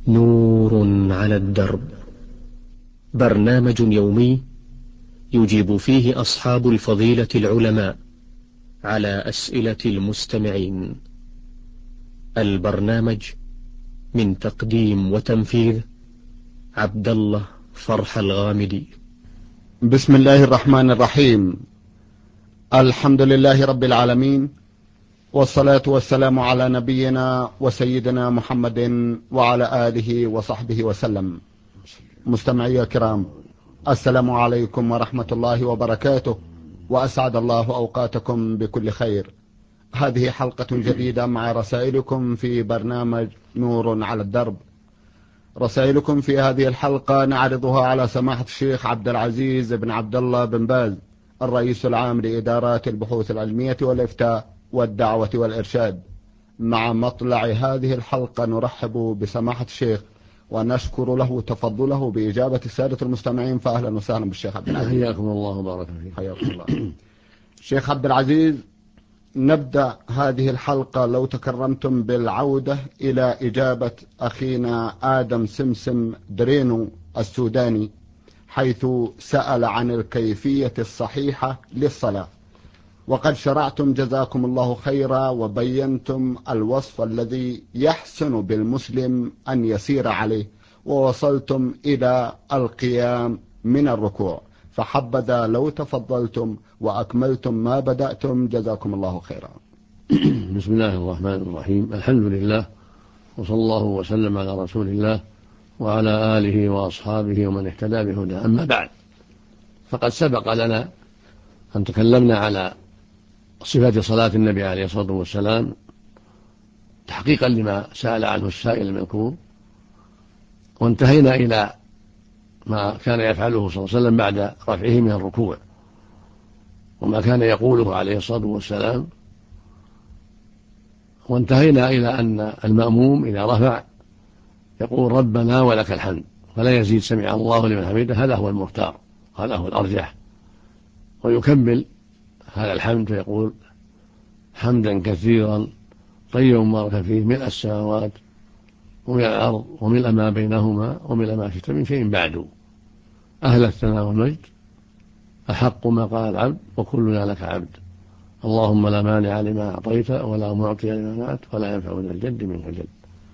نور على الدرب، برنامج يومي يجيب فيه أصحاب الفضيلة العلماء على أسئلة المستمعين. البرنامج من تقديم وتنفيذ عبد الله فرح الغامدي. بسم الله الرحمن الرحيم. الحمد لله رب العالمين، والصلاة والسلام على نبينا وسيدنا محمد وعلى آله وصحبه وسلم. مستمعي الكرام، السلام عليكم ورحمة الله وبركاته، وأسعد الله أوقاتكم بكل خير. هذه حلقة جديدة مع رسائلكم في برنامج نور على الدرب. رسائلكم في هذه الحلقة نعرضها على سماحة الشيخ عبد العزيز بن عبد الله بن باز، الرئيس العام لإدارات البحوث العلمية والإفتاء والدعوة والإرشاد. مع مطلع هذه الحلقة نرحب بسماحة الشيخ ونشكر له تفضله بإجابة السادة المستمعين، فأهلا وسهلا بالشيخ عبد العزيز. حياكم الله وبارك فيك. حياكم الله. شيخ عبد العزيز، نبدأ هذه الحلقة لو تكرمتم بالعودة إلى إجابة أخينا آدم سمسم درينو السوداني، حيث سأل عن الكيفية الصحيحة للصلاة، وقد شرعتم جزاكم الله خيرا وبينتم الوصف الذي يحسن بالمسلم أن يسير عليه، ووصلتم إلى القيام من الركوع، فحبذا لو تفضلتم وأكملتم ما بدأتم جزاكم الله خيرا. بسم الله الرحمن الرحيم. الحمد لله، وصلى الله وسلم على رسول الله وعلى آله وأصحابه ومن اهتدى بهداه. أما بعد، فقد سبق لنا أن تكلمنا على صفة صلاة النبي عليه الصلاة والسلام تحقيقا لما سأل عنه السائل المذكور، وانتهينا إلى ما كان يفعله صلى الله عليه وسلم بعد رفعه من الركوع، وما كان يقوله عليه الصلاة والسلام، وانتهينا إلى أن المأموم إذا رفع يقول ربنا ولك الحمد، فلا يزيد سمع الله لمن حمده. هذا هو المختار، هذا هو الأرجح، ويكمل هذا الحمد فيقول حمدا كثيرا طيبا مباركا فيه ملء السماوات وملء الأرض وملء ما بينهما وملء ما شئت من شيء بعد، أهل الثناء والمجد، أحق ما قال العبد وكلنا لك عبد، اللهم لا مانع لما أعطيت ولا معطي لما منعت ولا ينفع ذا الجد منك الجد.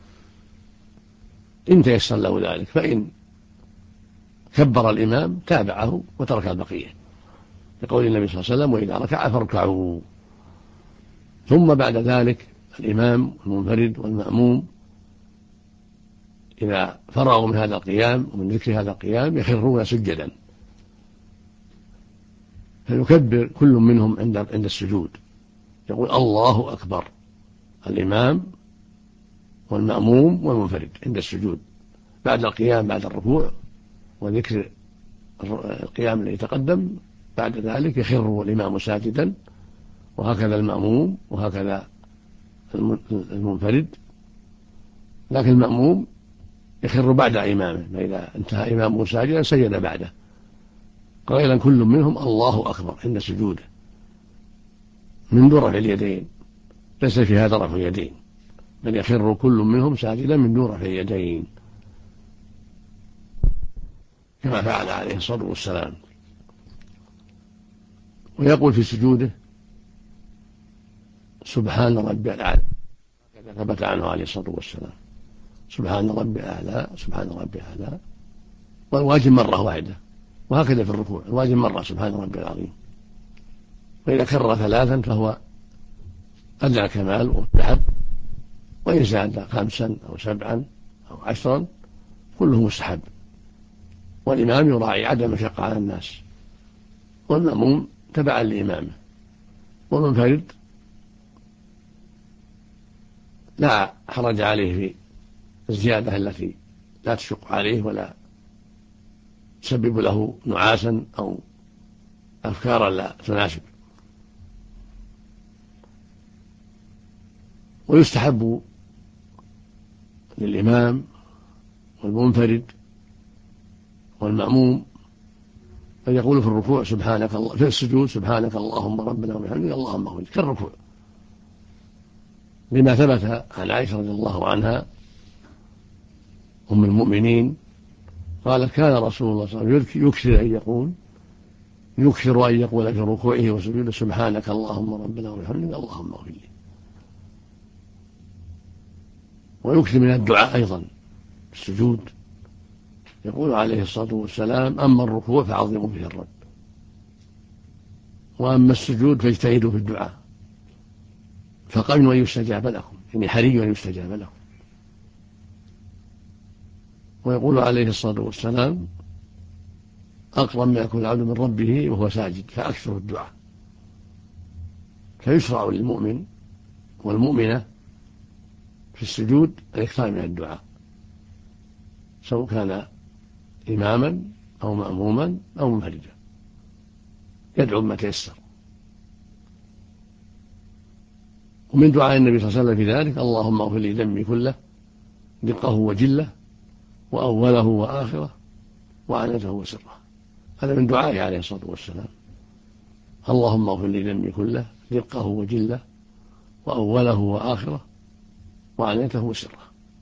إن تيسر له ذلك، فإن كبر الإمام تابعه وترك البقية، لقول النبي صلى الله عليه وسلم وإذا ركع فاركعوا. ثم بعد ذلك الإمام والمنفرد والمأموم إذا فرغوا من هذا القيام ومن ذكر هذا القيام يخرون سجدا، فيكبر كل منهم عند السجود، يقول الله أكبر، الإمام والمأموم والمنفرد عند السجود بعد القيام بعد الركوع وذكر القيام الذي تقدم. بعد ذلك يخر الإمام ساجدا، وهكذا المأموم وهكذا المنفرد، لكن المأموم يخر بعد إمامه، فإذا انتهى إمامه ساجدا سجد بعده، قائلا كل منهم الله أكبر عند سجوده منذ رفع اليدين، ليس في هذا رفع اليدين، بل يخر كل منهم ساجدا من دون رفع اليدين كما فعل عليه الصلاة والسلام. ويقول في سجوده سبحان ربي الأعلى، كما ثبت عنه عليه الصلاة والسلام، سبحان ربي الأعلى سبحان ربي الأعلى، والواجب مرة واحدة، وهكذا في الركوع الواجب مرة سبحان ربي العظيم، فإذا كرر ثلاثا فهو أدنى الكمال ومستحب، وإن زاد 5 أو 7 أو 10 كله مستحب، والإمام يراعي عدم المشقة على الناس، والمأموم تبعا لإمامه، والمنفرد لا حرج عليه في الزيادة التي لا تشق عليه ولا تسبب له نعاسا أو أفكارا لا تناسب. ويستحب للإمام والمنفرد والمأموم أن يقول في الركوع سبحانك الله، في السجود سبحانك اللهم ربنا وبحمدك اللهم اغفر لي، كالركوع، لما ثبت عن عائشة رضي الله عنها أم المؤمنين قالت كان رسول الله صلى الله عليه وسلم يكثر أن يقول في ركوعه وسجوده سبحانك اللهم ربنا وبحمدك اللهم اغفر لي. ويكثر من الدعاء أيضا في السجود، يقول عليه الصلاة والسلام أما الركوع فعظموا فيه الرب، وأما السجود فاجتهدوا في الدعاء فقبلوا أن يستجاب لكم، يعني حري أن يستجاب لكم. ويقول عليه الصلاة والسلام أقرب ما يكون العبد من ربه وهو ساجد فأكثر الدعاء. فيشرع للمؤمن والمؤمنة في السجود الإكثار من الدعاء، سواء كان إماما أو مأموما أو منفردا، يدعو بما تيسر. ومن دعاء النبي صلى الله عليه وسلم في ذلك اللهم اغفر لي ذنبي كله دقه وجله وأوله وآخره وعنته وسره. هذا من دعائه عليه الصلاة والسلام، اللهم اغفر لي ذنبي كله دقه وجله وأوله وآخره وعنته وسره.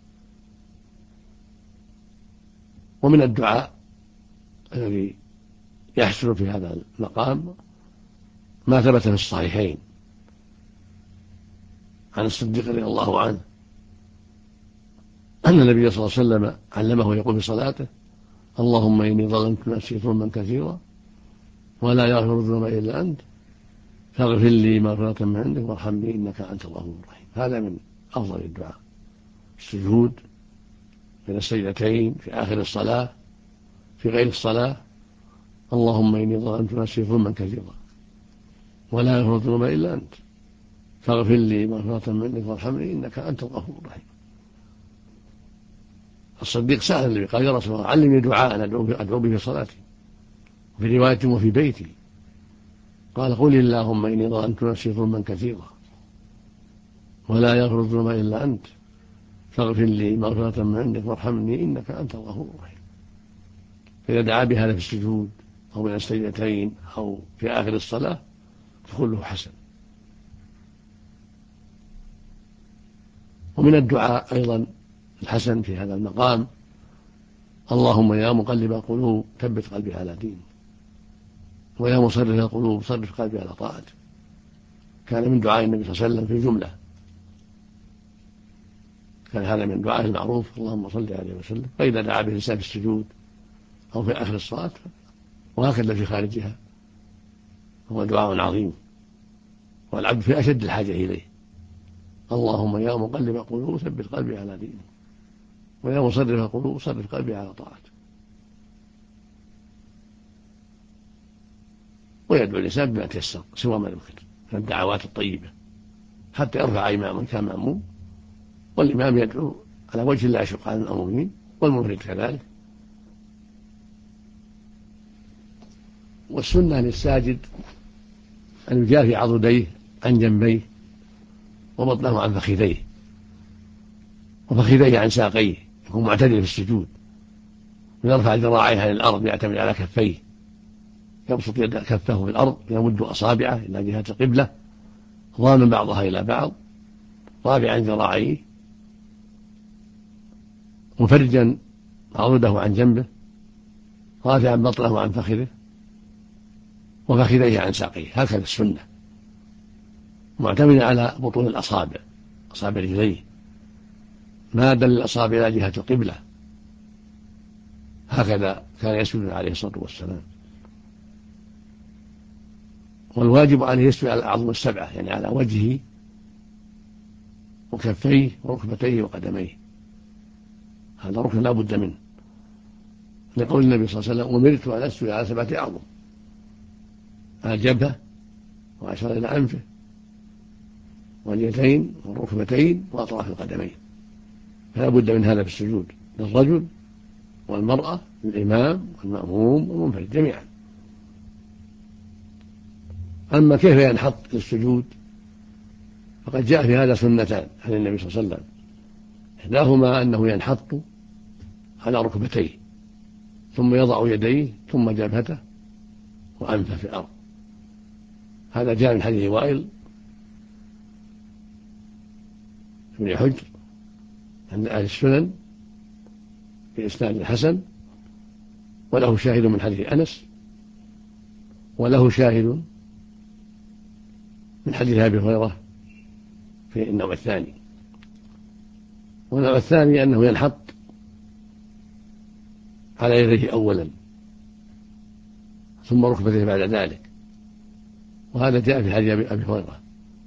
ومن الدعاء الذي يحصل في هذا المقام ما ثبت في الصحيحين عن الصديق رضي الله عنه أن النبي صلى الله عليه وسلم علمه يقول في صلاته اللهم إني ظلمت نفسي ظلما كثيرا ولا يغفر الذنوب إلا أنت فاغفر لي مغفرة من عندك وارحمني إنك أنت الغفور الرحيم. هذا من أفضل الدعاء، السجود بين السجدتين في آخر الصلاة، في غير الصلاة اللهم إني ظلمت نفسي ظلما كثيرا ولا يغفر الذنوب إلا أنت فاغفر لي مغفرة من عندك وارحمني إنك أنت الغفور الرحيم. الصديق سأل النبي قال يا رسول الله علمني دعاء أدعو به في صلاتي، وفي رواية وفي بيتي قال قل اللهم إني ظلمت نفسي ظلما كثيرا ولا يغفر الذنوب إلا أنت فاغفر لي مغفرة من عندك وارحمني إنك أنت الغفور الرحيم. فإذا دعا بهذا في السجود أو بين السجدتين أو في آخر الصلاة فكله حسن. ومن الدعاء أيضا الحسن في هذا المقام اللهم يا مقلب القلوب ثبت قلبي على دينك ويا مصرف القلوب صرف قلبي على طاعتك. كان من دعاء النبي صلى الله عليه وسلم في جملة، كان هذا من دعائه المعروف اللهم صل عليه وسلم. فإذا دعا به الإنسان في السجود أو في آخر الصلاة وهكذا في خارجها هو دعاء عظيم والعبد في أشد الحاجة إليه. اللهم يا مقلب القلوب ثبت قلبي على دينك ويا مصرف القلوب صرف قلبي على طاعتك. ويدعو الإنسان بما تيسر سوى ما ذكر من الدعوات الطيبة حتى يرفع إماما كان مأموم، والإمام يدعو على وجه لا يشق على المأمومين والمنفرد كذلك. والسنة للساجد أن يجافي عضديه عن جنبيه وبطنه عن فخذيه وفخذيه عن ساقيه، يكون معتدل في السجود ويرفع ذراعيه عن الأرض يعتمد على كفيه، يبسط كفه في الأرض يمد أصابعه إلى جهة القبلة ضامن بعضها إلى بعض رافعا ذراعيه مفرجا عضده عن جنبه رافعا بطنه عن فخذه وفخذيه عن ساقيه، هكذا السنة معتمدا على بطون الأصابع أصابع رجليه مادا للأصابع إلى جهة القبلة، هكذا كان يسجد عليه الصلاة والسلام. والواجب عليه يسجد على الأعظم السبعة، يعني على وجهه وكفيه وركبتيه وقدميه، هذا ركن لا بد منه، لقول النبي صلى الله عليه وسلم أمرت أن أسجد على 7 أعظم، على الجبهة وأشار إلى أنفه واليدين والركبتين وأطراف القدمين، فلا بد من هذا في السجود للرجل والمرأة للإمام والمأموم والمنفرد جميعا. أما كيف ينحط للسجود فقد جاء في هذا سنتان عن النبي صلى الله عليه وسلم، إحداهما أنه ينحط على ركبتيه ثم يضع يديه ثم جبهته وأنفه في الأرض، هذا جاء من حديث وائل بن حجر عند أهل السنن بإسناد حسن، وله شاهد من حديث أنس، وله شاهد من حديث أبي هريرة في النوع الثاني. والنوع الثاني أنه ينحط على يديه أولا ثم ركبته بعد ذلك، وهذا جاء في حديث أبي هريرة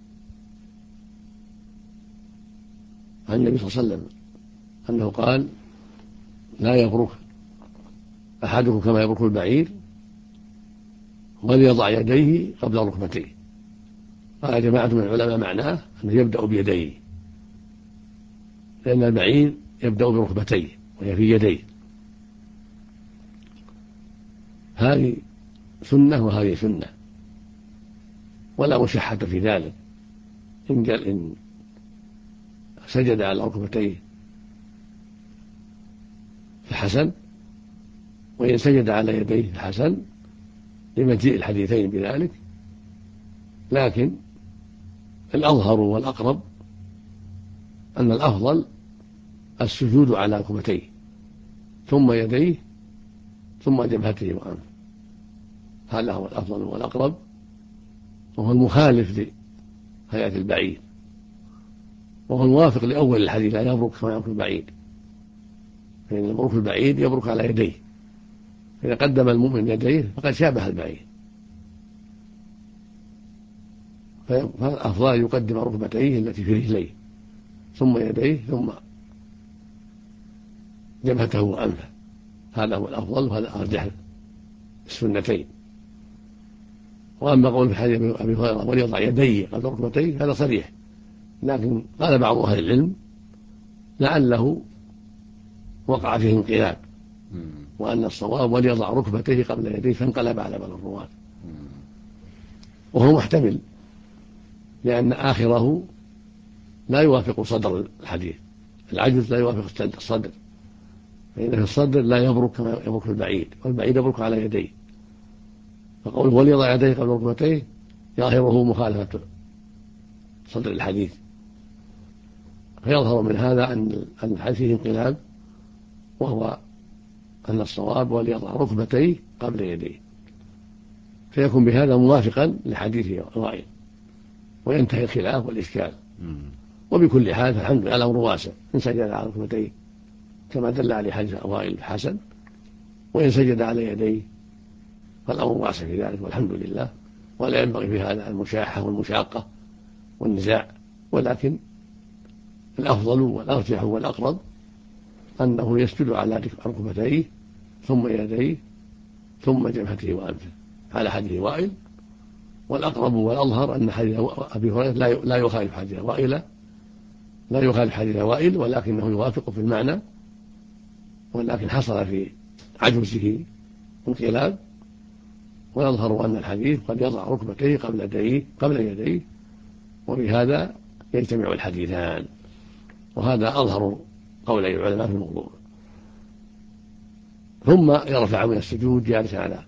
عن النبي صلى الله عليه وسلم أنه قال: لا يبرك أحدكم كما يبرك البعير، وليضع يديه قبل ركبتيه. قال جماعة من العلماء معناه أنه يبدأ بيديه، لأن البعير يبدأ بركبتيه وهي في يديه. هذه سنة وهذه سنة، ولا مشحة في ذلك. إن سجد على ركبتيه فحسن، وإن سجد على يديه فحسن، لمجيء الحديثين بذلك. لكن الأظهر والأقرب أن الأفضل السجود على ركبتيه ثم يديه ثم جبهته وأنفه، هذا هو الأفضل والأقرب، وهو المخالف لهيئة البعير، وهو الموافق لأول الحديث: لا يبرك كما يبرك البعير، فإن برك البعير يبرك على يديه، فإذا قدم المؤمن يديه فقد شابه البعير، فالأفضل يقدم ركبتيه التي في رجليه ثم يديه ثم جبهته وأنفه، هذا هو الأفضل وهذا أرجح السنتين. وأما قول في حديث أبي هريرة: وليضع يديه قبل ركبتيه، هذا صريح، لكن قال بعض أهل العلم لعله وقع فيه انقلاب، وأن الصواب وليضع ركبتيه قبل يديه، فانقلب على بعض الرواة، وهو محتمل، لأن آخره لا يوافق صدر الحديث، العجز لا يوافق الصدر، فإن في الصدر لا يبرك كما يبرك البعيد، والبعيد يبرك على يديه، فقوله وليضع يديه قبل ركبتيه ظاهره مخالفة صدر الحديث، فيظهر من هذا أن الحديث فيه انقلاب، وهو أن الصواب وليضع ركبتيه قبل يديه، فيكون بهذا موافقا لحديث وائل، وينتهي الخلاف والإشكال. وبكل حال فالحمد لله الأمر واسع، إن سجد على ركبتيه كما دل عليه حديث وائل حسن، وإن سجد على يديه فالأمر واسع في ذلك، والحمد لله. ولا ينبغي في هذا المشاحة والمشاقة والنزاع، ولكن الأفضل والأرجح والأقرب أنه يسجد على ركبتيه ثم يديه ثم جبهته وأنفه على حديث وائل، والأقرب والأظهر أن حديث أبي هريرة لا يخالف حديث وائل، لا يخالف حديث وائل، ولكنه يوافق في المعنى، ولكن حصل في عجزه انقلاب، ويظهر أن الحديث قد يضع ركبتيه قبل يديه، وبهذا يجتمع الحديثان، وهذا أظهر قولي العلماء في الموضوع. ثم يرفع من السجود جالسا على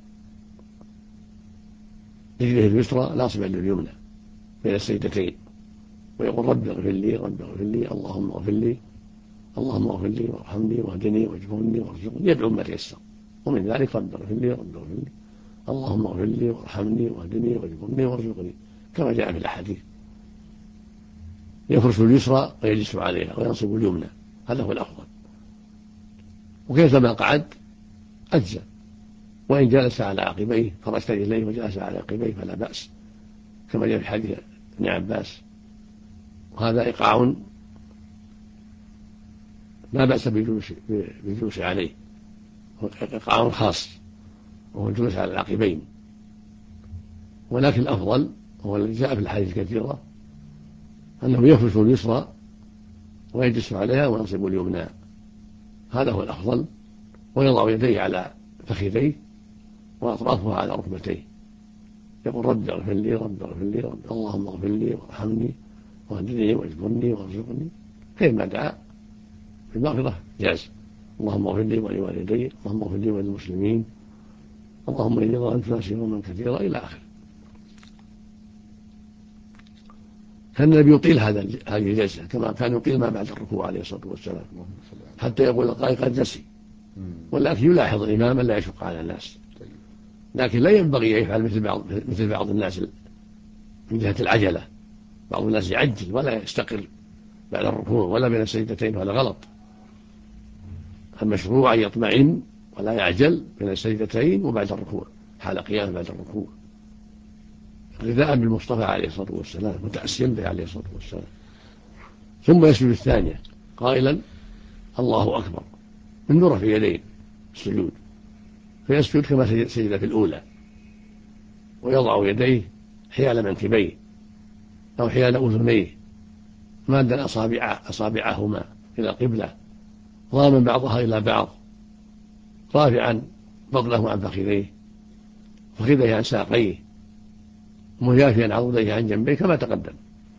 رجله اليسرى ناصبا لليمنى بين السجدتين، ويقول: رب اغفر لي، رب اغفر لي، اللهم اغفر لي، اللهم اغفر لي وارحمني واهدني واجبرني وارزقني، يدعو ما تيسر، ومن ذلك: رب اغفر لي، رب اغفر لي، اللهم اغفر لي وارحمني واهدني واجبرني وارزقني، كما جاء في الأحاديث. يفرش اليسرى ويجلس عليها وينصب اليمنى، هذا هو الأفضل، وكيفما قعد أجزى، وإن جلس على عقبيه فرش رجليه وجلس على عقبيه فلا بأس، كما جاء في حديث ابن عباس، وهذا إيقاع لا بأس بالجلوس عليه، إيقاع خاص وهو الجلوس على العقبين. ولكن الأفضل هو الذي جاء في الحديث الكثيرة أنه يفرش اليسرى ويجلس عليها وينصب اليمنى، هذا هو الأفضل، ويضع يديه على فخذيه وأطرافها على ركبتيه، يقول: رب اغفر لي، رب اغفر لي، اللهم اغفر لي وارحمني واهدني واجبرني وارزقني، كيفما دعا في المغفرة جاز: اللهم اغفر لي ولوالدي، اللهم اغفر لي وللمسلمين، اللهم إني ظلمت نفسي ظلما كثيرا، إلى آخره. كان النبي يطيل هذه الجلسة، كما كان يطيل ما بعد الركوع عليه الصلاة والسلام، حتى يقول القائل: قد نسي، ولكن يلاحظ الإمام ألا يشق على الناس، لكن لا ينبغي أن يفعل مثل بعض الناس من جهة العجلة. بعض الناس يعجل ولا يستقر بعد الركوع ولا بين السجدتين، وهذا غلط. المشروع أن يطمئن ولا يعجل بين السجدتين وبعد الركوع حال قيام بعد الركوع، اقتداء بالمصطفى عليه الصلاة والسلام متأسيا به عليه الصلاة والسلام. ثم يسجد الثانية قائلا الله أكبر من نور في يديه السجود، فيسجد كما سجد في الأولى، ويضع يديه حيال منكبيه أو حيال أذنيه مادا أصابعهما إلى القبلة، ضاما بعضها إلى بعض، رافعا بطنه عن فخذيه وفخذيه عن ساقيه، مجافيا عضديه عن جنبيه كما تقدم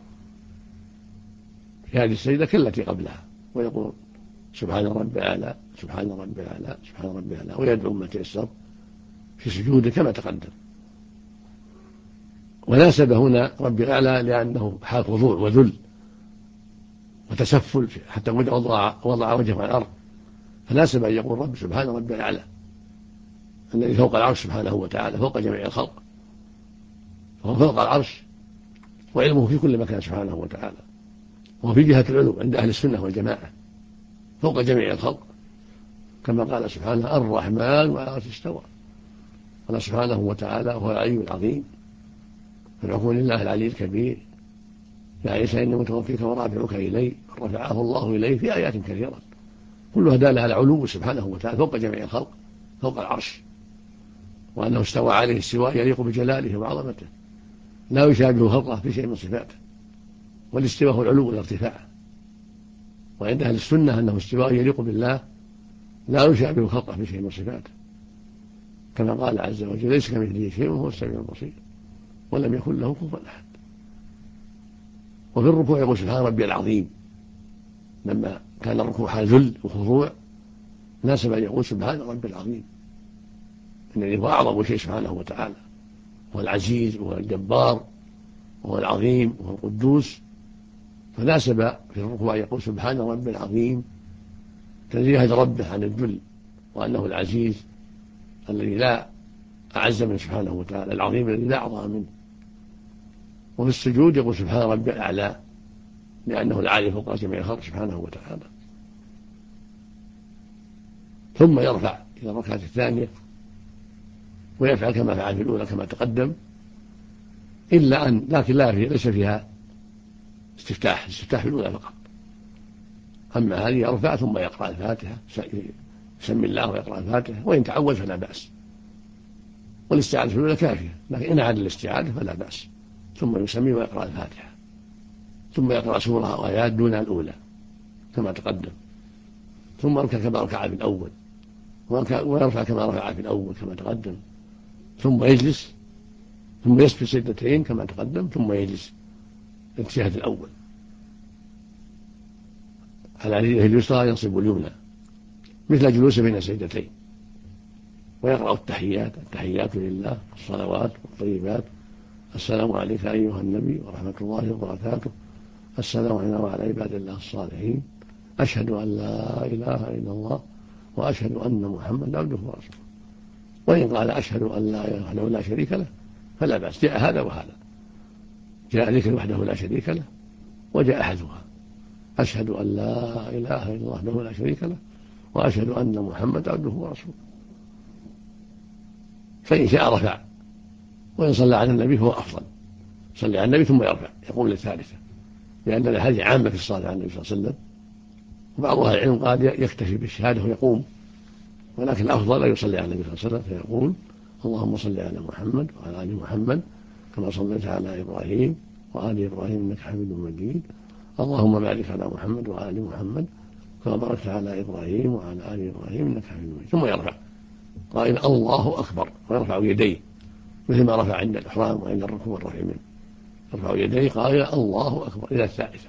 في هذه السجدة كالتي قبلها، ويقول سبحان ربي الأعلى سبحان ربي الأعلى سبحان ربي الأعلى، ويدعو ما تيسر في سجوده كما تقدم. وناسب هنا ربي الأعلى لأنه حال خضوع وذل وتسفل، حتى وضع وجهه على الأرض، فناسب أن يقول رب سبحان ربي الأعلى الذي فوق العرش سبحانه وتعالى، فوق جميع الخلق، فهو فوق العرش وعلمه في كل مكان سبحانه وتعالى، وفي جهة العلو عند أهل السنة والجماعة فوق جميع الخلق، كما قال سبحانه الرحمن على العرش استوى. قال سبحانه وتعالى هو العلي العظيم، فنقول لله العلي الكبير يا عيسى إني متوفيك ورافعك إلي، رفعه الله إليه في آيات كثيرة كلها دالة على العلو سبحانه وتعالى فوق جميع الخلق فوق العرش، وأنه استوى عليه استواء يليق بجلاله وعظمته لا يشابه خلقه في شيء من صفاته، والاستواء هو العلو والارتفاع، وعند أهل السنة أنه استواء يليق بالله لا يشابه خلقه في شيء من صفاته، كما قال عز وجل ليس كمثله شيء وهو السميع البصير ولم يكن له كفوا أحد. وفي الركوع يقول سبحان ربي العظيم، لما كان الركوع حال ذل وخضوع ناسب أن يقول سبحان ربي العظيم الذي هو أعظم شيء سبحانه وتعالى، هو العزيز وهو الجبار وهو العظيم وهو القدوس، فناسب في الركوع يقول سبحان ربي العظيم تنزيها ربه عن الذل، وأنه العزيز الذي لا أعز منه سبحانه وتعالى، العظيم الذي لا أعظم منه. وفي السجود يقول سبحان ربي الأعلى لأنه العالي فوق جميع الخلق سبحانه وتعالى. ثم يرفع إلى الركعة الثانية ويفعل كما فعل في الأولى كما تقدم، إلا أن لكن ليس فيها استفتاح في الأولى فقط، أما هذه يرفع ثم يقرأ الفاتحة يسمي الله ويقرأ الفاتحة، وإن تعود فلا بأس، والاستعاذة في الأولى كافية، لكن إن عاد الاستعاذة فلا بأس، ثم يسمي ويقرأ الفاتحة، ثم يقرأ سورة وآيات دون الأولى كما تقدم، ثم يركع كما ركع في الأول ويرفع كما رفع في الأول كما تقدم، ثم يجلس ثم يسجد سجدتين كما تقدم، ثم يجلس التشهد الأول على يده اليسرى ينصب اليمنى مثل جلوس بين السجدتين، ويقرأ التحيات لله الصلوات والطيبات السلام عليك أيها النبي ورحمة الله وبركاته السلام علينا وعلى عباد الله الصالحين أشهد أن لا إله إلا الله وأشهد أن محمدا عبده ورسوله. وإن قال أشهد أن لا إله وحده لا شريك له فلا بأس، جاء هذا وهذا، جاء ذكر وحده لا شريك له وجاء أحدها أشهد أن لا إله إلا الله وحده لا شريك له وأشهد أن محمدا عبده ورسوله. فإن شاء رفع، وإن صلى على النبي فهو أفضل، صلى على النبي ثم يرفع يقوم للثالثة، لأن هذه عامة في الصلاة على النبي صلى الله عليه وسلم، وبعض أهل العلم قال يكتفي بالشهادة ويقوم، ولكن الأفضل أن يصلي على النبي صلى الله عليه وسلم فيقول اللهم صل على محمد وعلى آل محمد كما صليت على إبراهيم وآل إبراهيم إنك حميد مجيد، اللهم بارك على محمد وعلى آل محمد كما باركت على إبراهيم وعلى آل إبراهيم إنك حميد مجيد، ثم يرفع قائلا الله أكبر، ويرفع يديه مثل ما رفع عند الإحرام وعند الركوع والرفع منه، يرفع يديه قائلا الله أكبر إلى الثالثة،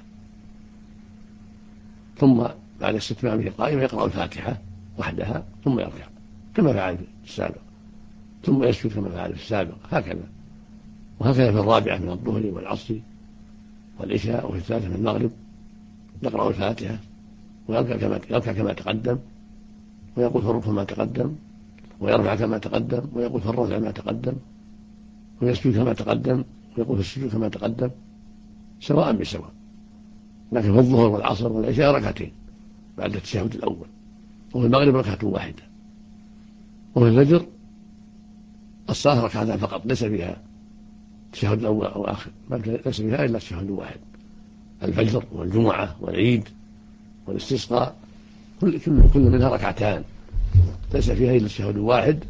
ثم بعد استتمامه قائما يقرأ الفاتحة وحدها ثم يركع كما فعل في السابق، ثم يسجد كما فعل في السابق، هكذا. وهكذا في الرابعة من الظهر والعصر والعشاء، وفي الثالثة من المغرب يقرأ الفاتحة ويركع كما تقدم، ويقول في الركوع ما تقدم، ويرفع كما تقدم، ويقول في الرفع ما تقدم، ويسجد كما تقدم، ويقول في السجود كما تقدم، سواء بسواء. لكن في الظهر والعصر والعشاء ركعتين بعد التشهد الأول، وفي المغرب ركعة واحدة، وفي الفجر الصلاة ركعتان فقط، ليس فيها التشهد الأول أو آخر، ليس فيها إلا التشهد واحد. الفجر والجمعة والعيد والاستسقاء كل منها ركعتان، ليس فيها إلا التشهد الواحد.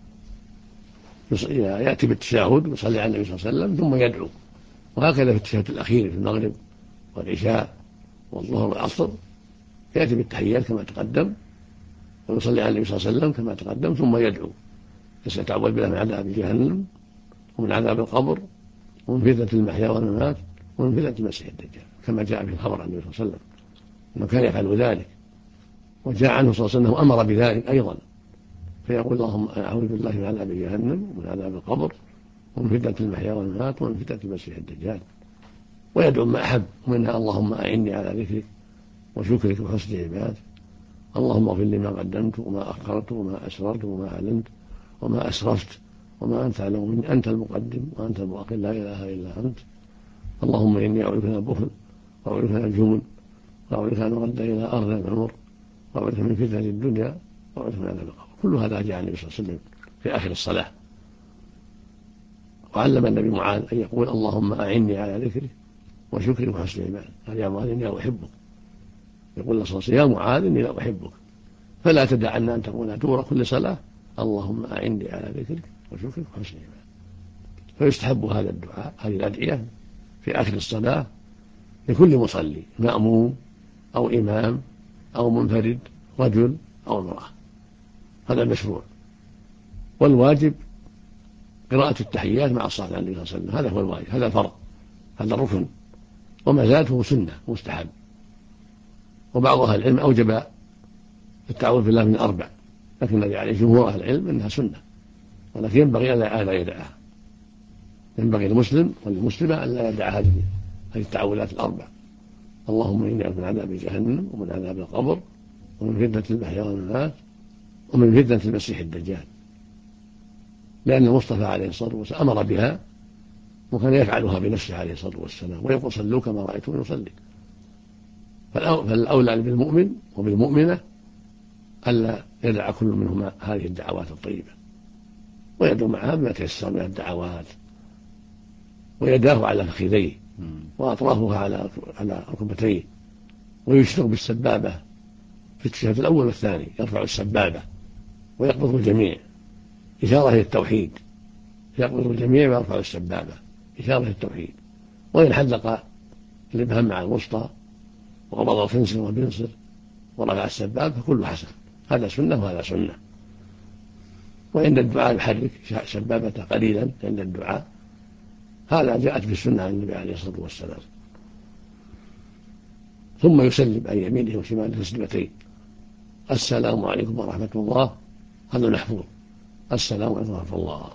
يأتي بالتشهد ويصلي على النبي صلى الله عليه وسلم ثم يدعو، وهكذا في التشهد الأخير في المغرب والعشاء والظهر والعصر يأتي بالتحيات كما تقدم، ويصلي على النبي صلى الله عليه وسلم كما تقدم ثم يدعو، يتعوذ بالله من عذاب جهنم ومن عذاب القبر ومن فتنة المحيا والممات ومن فتنة المسيح الدجال، كما جاء في الخبر عن النبي صلى الله عليه وسلم أنه كان يفعل ذلك. وجاء عنه صلى الله عليه وسلم أمر بذلك أيضا، فيقول اللهم أعوذ بالله من عذاب جهنم ومن عذاب القبر ومن فتنة المحيا والممات ومن فتنة المسيح الدجال، ويدعو ما أحب، ومنها اللهم أعني على ذكرك وشكرك وحسن عبادك، اللهم اغفر لي ما قدمت وما أخرت وما أسررت وما أعلنت وما أسرفت وما أنت أعلم مني، أنت المقدم وأنت المؤخر لا إله إلا أنت، اللهم إني أعوذ من البخل وأعوذ من الجبن وأعوذ أن أرد إلى أرض العمر وأعوذ من فتنة الدنيا وأعوذ من عذاب القبر. كل هذا جاء النبي صلى الله عليه وسلم في آخر الصلاة. وعلم النبي معاذ أن يقول اللهم أعني على ذكرك وشكرك وحسن عبادك، قال يا معاذ إني لا أحبك، يقول الله صلى الله عليه وسلم يا معاذ إني لا أحبك، فلا تدعن أن تقول دور كل صلاة اللهم أعني على ذكرك وشكرك وحسن عبادك. فيستحب هذا الدعاء، هذه الأدعية في آخر الصلاة لكل مصلي، مأموم أو إمام أو منفرد، رجل أو امرأة، هذا المشروع. والواجب قراءة التحيات مع الصلاة على النبي صلى الله عليه وسلم، هذا هو الواجب، هذا الفرض، هذا الركن، وما زاده سنة مستحب. وبعض أهل العلم أوجب التعوذ بالله من 4، لكن الذي عليه جمهور أهل العلم أنها سنة، ولكن ينبغي ألا يدعها، ينبغي المسلم والمسلمة ألا يدع هذه التعوذات 4، اللهم إني أعوذ من عذاب جهنم ومن عذاب القبر ومن فتنة المحيا والممات ومن فتنة المسيح الدجال، لأن المصطفى عليه الصلاة والسلام أمر بها وكان يفعلها بنفسه عليه الصلاة والسلام، ويقول صلوا كما رأيتم يصلي. فالأولى بالمؤمن وبالمؤمنة ألا يدع كل منهما هذه الدعوات الطيبة، ويدعو معها بما تيسر من الدعوات، ويداه على فخذيه وأطرافها على ركبتيه، ويشرق بالسبابة في التشهد الأول والثاني، يرفع السبابة ويقبض الجميع إشارة إلى التوحيد، يقبض الجميع ويرفع السبابة إشارة إلى التوحيد، وإن حلق الإبهام مع الوسطى وقبض الخنصر والبنصر ورفع السبابة فكل حسن، هذا سنة وهذا سنة. وعند الدعاء يحرك سبابته قليلا عند الدعاء، هذا جاءت بالسنة عن النبي عليه الصلاة والسلام. ثم يسلم عن يمينه وشماله تسليمتين، السلام عليكم ورحمة الله، هذا محفوظ، السلام عليكم ورحمة الله.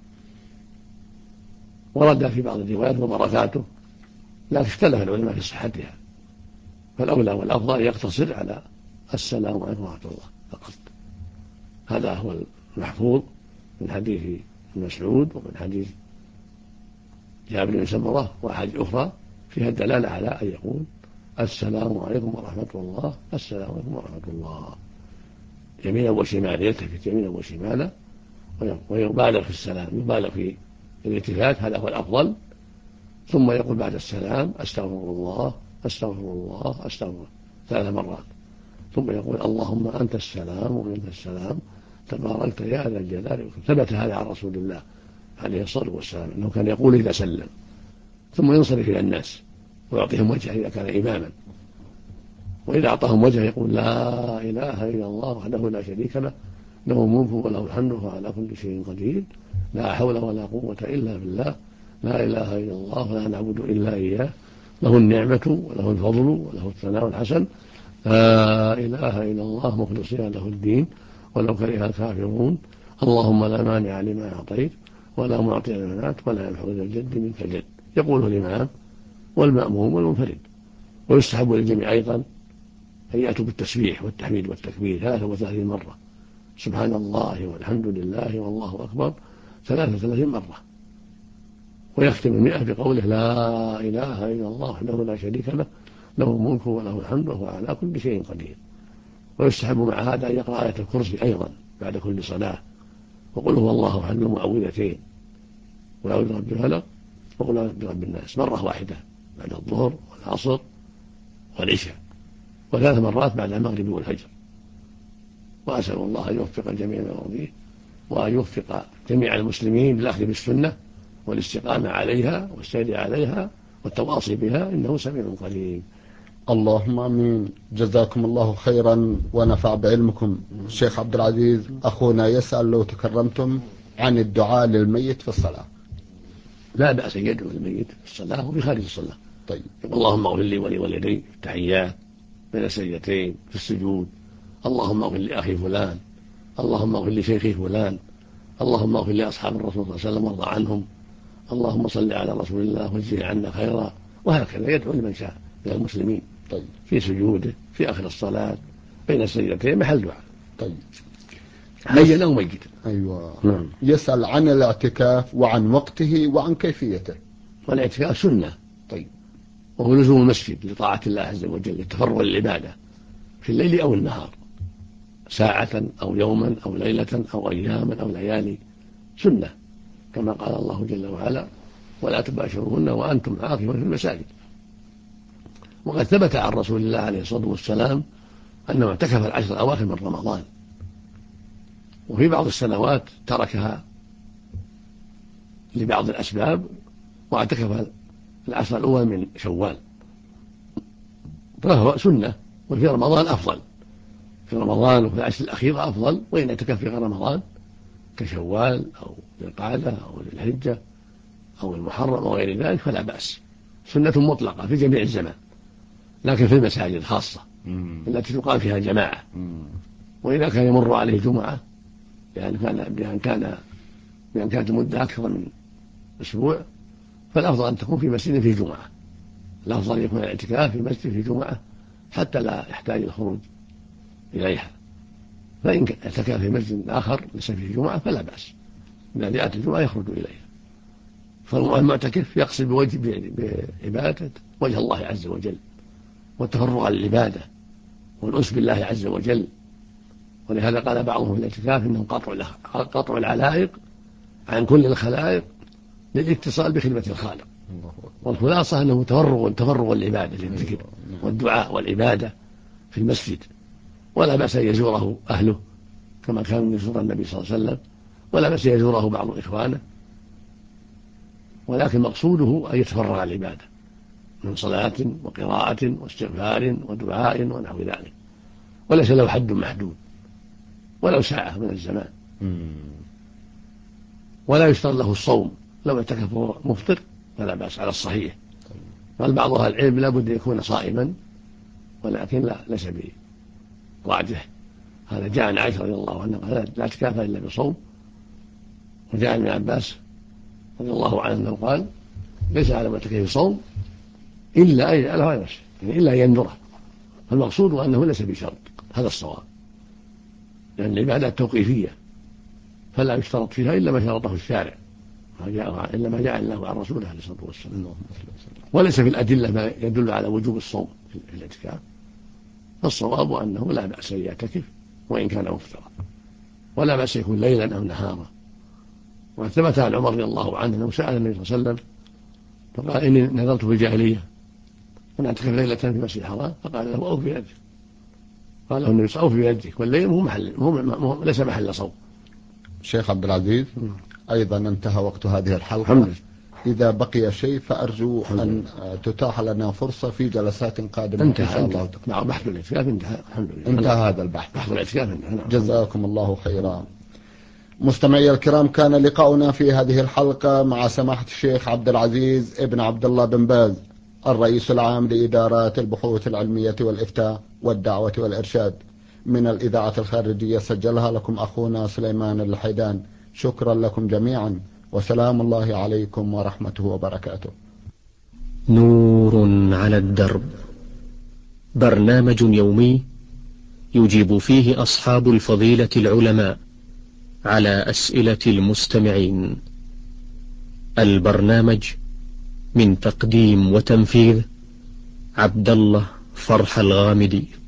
ورد في بعض الروايات وبركاته، لكن اختلف العلماء في صحتها، فالأولى والأفضل يقتصر على السلام عليكم ورحمة الله فقط، هذا هو المحفوظ من حديث ابن مسعود ومن حديث جابر بن سمرة وأحاديث أخرى فيها الدلالة على أن يقول السلام عليكم ورحمة الله، السلام عليكم ورحمة الله، يمينا وشمالا، يلتفت يمينا وشمالا ويبالغ في السلام، يبالغ في الالتفات، هذا هو الأفضل. ثم يقول بعد السلام أستغفر الله أستغفر الله أستغفر الله 3 مرات، ثم يقول اللهم أنت السلام ومنك السلام تباركت يا ذا الجلال والإكرام. ثبت هذا عن رسول الله عليه الصلاة والسلام أنه كان يقول إذا سلم، ثم ينصرف إلى الناس ويعطيهم وجهه إذا كان إماما، وإذا أعطاهم وجهه يقول لا إله إلا الله وحده لا شريك له، له الملك وله الحمد وهو على كل شيء قدير، لا حول ولا قوة إلا بالله، لا إله إلا الله ولا نعبد إلا إياه، له النعمة وله الفضل وله الثناء الحسن، لا إله إلا الله مخلصين له الدين ولو كره الكافرون، اللهم لا مانع لما أعطيت ولا معطي لما منعت ولا ينفع ذا الجد منك الجد. يقوله الإمام والمأموم والمنفرد. ويستحب للجميع أيضا أن يأتوا بالتسبيح والتحميد والتكبير 33 مرة، سبحان الله والحمد لله والله أكبر 33 مرة، ويختم 100 بقوله لا إله إلا الله وحده لا شريك له، له الملك وله الحمد وهو على كل شيء قدير. ويستحب مع هذا أن يقرأ آية الكرسي أيضا بعد كل صلاة، وقل هو الله أحد المعوذتين، قل أعوذ برب الفلق وقل أعوذ برب الناس مرة واحدة بعد الظهر والعصر والعشاء، و3 مرات بعد المغرب والفجر. وأسأل الله أن يوفق الجميع لما يرضيه، وأن يوفق جميع المسلمين للأخذ بالسنة والاستقامة عليها والسير عليها والتواصي بها، إنه سميع قريب. اللهم امين. جزاكم الله خيرا ونفع بعلمكم. الشيخ عبد العزيز اخونا يسأل لو تكرمتم عن الدعاء للميت في الصلاة. لا بأس ان يدعو للميت في الصلاة وفي خارج الصلاة. طيب. اللهم اغفر لي ولوالدي في التحيات بين السجدتين في السجود، اللهم اغفر لأخي فلان، اللهم اغفر لشيخي فلان، اللهم اغفر لأصحاب الرسول صلى الله عليه وسلم وارض عنهم، اللهم صل على رسول الله واجزه عنا خيرا، وهكذا يدعو لمن شاء من المسلمين. طيب. في سجوده في آخر الصلاة بين السجدتين محل دعاء. طيب. حيا أو ميتا. أيوة. نعم. يسأل عن الاعتكاف وعن وقته وعن كيفيته. والاعتكاف سنة. طيب. وهو لزوم المسجد لطاعة الله عز وجل، للتفرغ للعبادة في الليل أو النهار، ساعة أو يوما أو ليلة أو أياما أو ليالي، سنة كما قال الله جل وعلا ولا تباشروهن وأنتم عاكفون في المساجد. وقد ثبت عن رسول الله عليه الصلاة والسلام أنه اعتكف 10 الأواخر من رمضان، وفي بعض السنوات تركها لبعض الأسباب واعتكف 10 الأول من شوال، فهو سنة. وفي رمضان أفضل، في رمضان وفي 10 الأخيرة أفضل، وإن اعتكف في غير رمضان كشوال أو ذي القعدة أو ذي الحجة أو المحرم أو غير ذلك فلا بأس، سنة مطلقة في جميع الزمان، لكن في المساجد خاصة التي تقام فيها الجماعة. وإذا كان يمر عليه جمعة بأن كانت المدة أكثر من أسبوع، فالأفضل أن تكون في مسجد في جمعة، الأفضل أن يكون الاعتكاف في مسجد في جمعة حتى لا يحتاج الخروج إليها. فإن اعتكف في مسجد آخر ليس فيه جمعة فلا بأس، إذا جاءت الجمعة يخرج إليها. فالمعتكف يقصد بعبادة وجه الله عز وجل والتفرغ على العبادة والأنس بالله عز وجل. ولهذا قال بعضهم في الاعتكاف إنه قطع العلائق عن كل الخلائق للاتصال بخدمة الخالق. والخلاصة أنه تفرغ العبادة للذكر والدعاء والعبادة في المسجد، ولا بأس أن يزوره أهله كما كان يزور النبي صلى الله عليه وسلم، ولا بأس أن يزوره بعض إخوانه، ولكن مقصوده أن يتفرغ على العبادة من صلاة وقراءة واستغفار ودعاء ونحو ذلك، وليس له حد محدود ولو ساعة من الزمان. ولا يشترط له الصوم، لو اعتكف وهو مفطر فلا بأس على الصحيح. قال بعض أهل العلم لا بد أن يكون صائما، ولكن ليس براجح. هذا جاء عن عائشة رضي الله عنها قال لا اعتكاف إلا بصوم، وجاء عن ابن عباس رضي الله عنه أنه قال ليس على معتكف صوم إلا أن يجعله على نفسه، يعني إلا أن ينذره. فالمقصود أنه ليس بشرط، هذا الصواب، لأن العبادات توقيفية فلا يشترط فيها إلا ما شرطه الشارع، إلا ما جاء الله عن رسوله عليه الصلاة والسلام. وليس في الأدلة ما يدل على وجوب الصوم في الاعتكاف، فالصواب أنه لا بأس أن يعتكف وإن كان مفطرا، ولا بأس يكون ليلا أو نهارا. وثبت عن عمر رضي الله عنه أنه سأل النبي صلى الله عليه وسلم فقال إني نذرت في الجاهلية أن أعتكف ليلة في المسجد الحرام، فقال له أوف بيدك، قال له النبي صلى الله عليه وسلم أوف بيدك، والليل ليس محل صوم. شيخ عبد العزيز أيضا انتهى وقت هذه الحلقة، إذا بقي شيء فأرجو أن تتاح لنا فرصة في جلسات قادمة إن شاء الله. نعم، بحث الاعتكاف انتهى الحمد لله، انتهى هذا البحث، بحث الاعتكاف انتهى. جزاكم الله خيرا. مستمعي الكرام، كان لقاؤنا في هذه الحلقة مع سماحة الشيخ عبد العزيز ابن عبد الله بن باز، الرئيس العام لإدارات البحوث العلمية والإفتاء والدعوة والإرشاد، من الإذاعة الخارجية، سجلها لكم أخونا سليمان الحيدان. شكرا لكم جميعا، وسلام الله عليكم ورحمته وبركاته. نور على الدرب برنامج يومي يجيب فيه أصحاب الفضيلة العلماء على أسئلة المستمعين. البرنامج من تقديم وتنفيذ عبد الله فرح الغامدي.